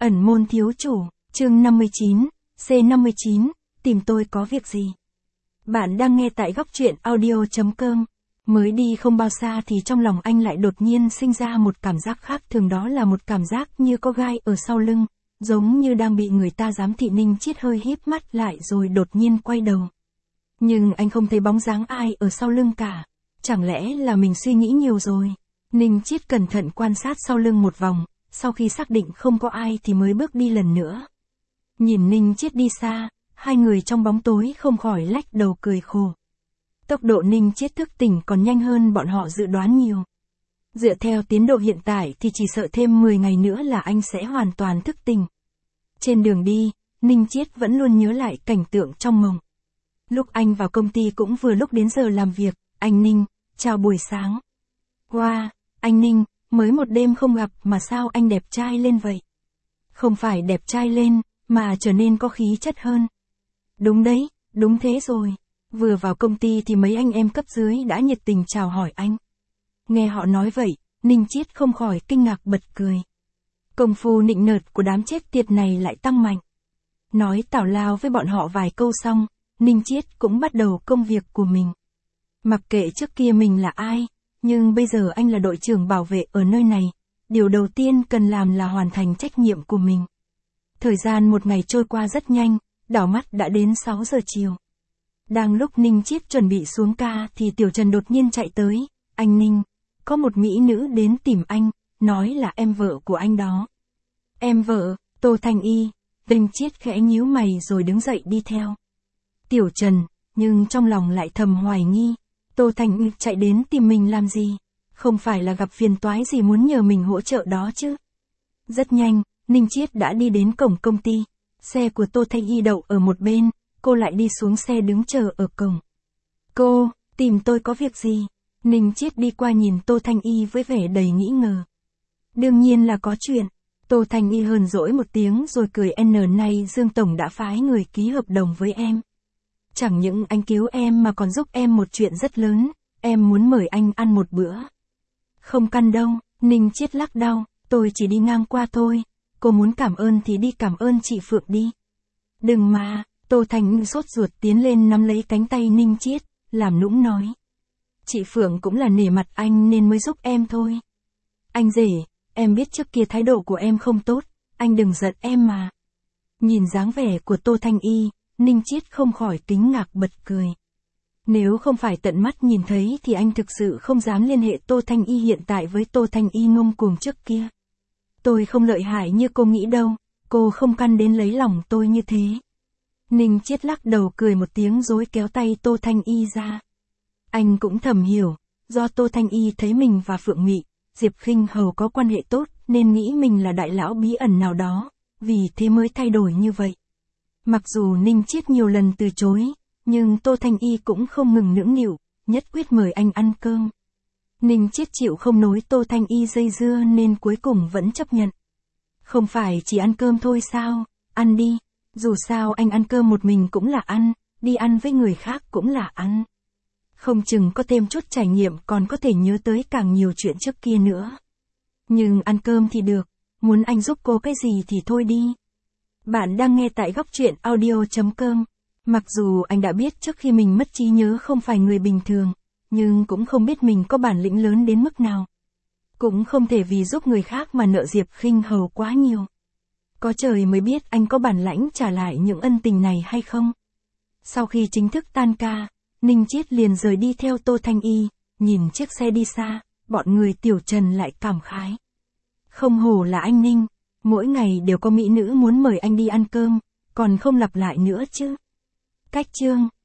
Ẩn môn thiếu chủ, chương 59, C59, tìm tôi có việc gì? Bạn đang nghe tại góc truyện audio.com. Mới đi không bao xa thì trong lòng anh lại đột nhiên sinh ra một cảm giác khác thường, đó là một cảm giác như có gai ở sau lưng, giống như đang bị người ta giám thị. Ninh Chiết hơi híp mắt lại rồi đột nhiên quay đầu. Nhưng anh không thấy bóng dáng ai ở sau lưng cả. Chẳng lẽ là mình suy nghĩ nhiều rồi? Ninh Chiết cẩn thận quan sát sau lưng một vòng, sau khi xác định không có ai thì mới bước đi lần nữa. Nhìn Ninh Chiết đi xa, hai người trong bóng tối không khỏi lách đầu cười khổ. Tốc độ Ninh Chiết thức tỉnh còn nhanh hơn bọn họ dự đoán nhiều. Dựa theo tiến độ hiện tại thì chỉ sợ thêm 10 ngày nữa là anh sẽ hoàn toàn thức tỉnh. Trên đường đi, Ninh Chiết vẫn luôn nhớ lại cảnh tượng trong mộng. Lúc anh vào công ty cũng vừa lúc đến giờ làm việc. Anh Ninh, chào buổi sáng. Wow, anh Ninh, mới một đêm không gặp mà sao anh đẹp trai lên vậy? Không phải đẹp trai lên, mà trở nên có khí chất hơn. Đúng đấy, đúng thế rồi. Vừa vào công ty thì mấy anh em cấp dưới đã nhiệt tình chào hỏi anh. Nghe họ nói vậy, Ninh Chiết không khỏi kinh ngạc bật cười. Công phu nịnh nọt của đám chết tiệt này lại tăng mạnh. Nói tào lao với bọn họ vài câu xong, Ninh Chiết cũng bắt đầu công việc của mình. Mặc kệ trước kia mình là ai, nhưng bây giờ anh là đội trưởng bảo vệ ở nơi này. Điều đầu tiên cần làm là hoàn thành trách nhiệm của mình. Thời gian một ngày trôi qua rất nhanh, đảo mắt đã đến 6 giờ chiều. Đang lúc Ninh Chiết chuẩn bị xuống ca thì Tiểu Trần đột nhiên chạy tới. Anh Ninh, có một mỹ nữ đến tìm anh, nói là em vợ của anh đó. Em vợ, Tô Thanh Y. Ninh Chiết khẽ nhíu mày rồi đứng dậy đi theo Tiểu Trần, nhưng trong lòng lại thầm hoài nghi. Tô Thanh Y chạy đến tìm mình làm gì? Không phải là gặp phiền toái gì muốn nhờ mình hỗ trợ đó chứ? Rất nhanh, Ninh Chiết đã đi đến cổng công ty. Xe của Tô Thanh Y đậu ở một bên, cô lại đi xuống xe đứng chờ ở cổng. Cô, tìm tôi có việc gì? Ninh Chiết đi qua nhìn Tô Thanh Y với vẻ đầy nghi ngờ. Đương nhiên là có chuyện. Tô Thanh Y hờn dỗi một tiếng rồi cười. Nay Dương Tổng đã phái người ký hợp đồng với em. Chẳng những anh cứu em mà còn giúp em một chuyện rất lớn, em muốn mời anh ăn một bữa. Không cần đâu, Ninh Chiết lắc đầu, tôi chỉ đi ngang qua thôi, cô muốn cảm ơn thì đi cảm ơn chị Phượng đi. Đừng mà, Tô Thanh sốt ruột tiến lên nắm lấy cánh tay Ninh Chiết, làm nũng nói. Chị Phượng cũng là nể mặt anh nên mới giúp em thôi. Anh rể, em biết trước kia thái độ của em không tốt, anh đừng giận em mà. Nhìn dáng vẻ của Tô Thanh Y, Ninh Chiết không khỏi kinh ngạc bật cười. Nếu không phải tận mắt nhìn thấy thì anh thực sự không dám liên hệ Tô Thanh Y hiện tại với Tô Thanh Y ngông cuồng trước kia. Tôi không lợi hại như cô nghĩ đâu, cô không căn đến lấy lòng tôi như thế. Ninh Chiết lắc đầu cười một tiếng rồi kéo tay Tô Thanh Y ra. Anh cũng thầm hiểu, do Tô Thanh Y thấy mình và Phượng Mị, Diệp Khinh Hầu có quan hệ tốt nên nghĩ mình là đại lão bí ẩn nào đó, vì thế mới thay đổi như vậy. Mặc dù Ninh Chiết nhiều lần từ chối, nhưng Tô Thanh Y cũng không ngừng nũng nịu, nhất quyết mời anh ăn cơm. Ninh Chiết chịu không nổi Tô Thanh Y dây dưa nên cuối cùng vẫn chấp nhận. Không phải chỉ ăn cơm thôi sao, ăn đi, dù sao anh ăn cơm một mình cũng là ăn, đi ăn với người khác cũng là ăn. Không chừng có thêm chút trải nghiệm còn có thể nhớ tới càng nhiều chuyện trước kia nữa. Nhưng ăn cơm thì được, muốn anh giúp cô cái gì thì thôi đi. Bạn đang nghe tại góc truyện audio.com. Mặc dù anh đã biết trước khi mình mất trí nhớ không phải người bình thường, nhưng cũng không biết mình có bản lĩnh lớn đến mức nào. Cũng không thể vì giúp người khác mà nợ Diệp Khinh Hầu quá nhiều. Có trời mới biết anh có bản lãnh trả lại những ân tình này hay không. Sau khi chính thức tan ca, Ninh Chiết liền rời đi theo Tô Thanh Y, nhìn chiếc xe đi xa, bọn người Tiểu Trần lại cảm khái. Không hổ là anh Ninh, mỗi ngày đều có mỹ nữ muốn mời anh đi ăn cơm, còn không lặp lại nữa chứ. Cách chương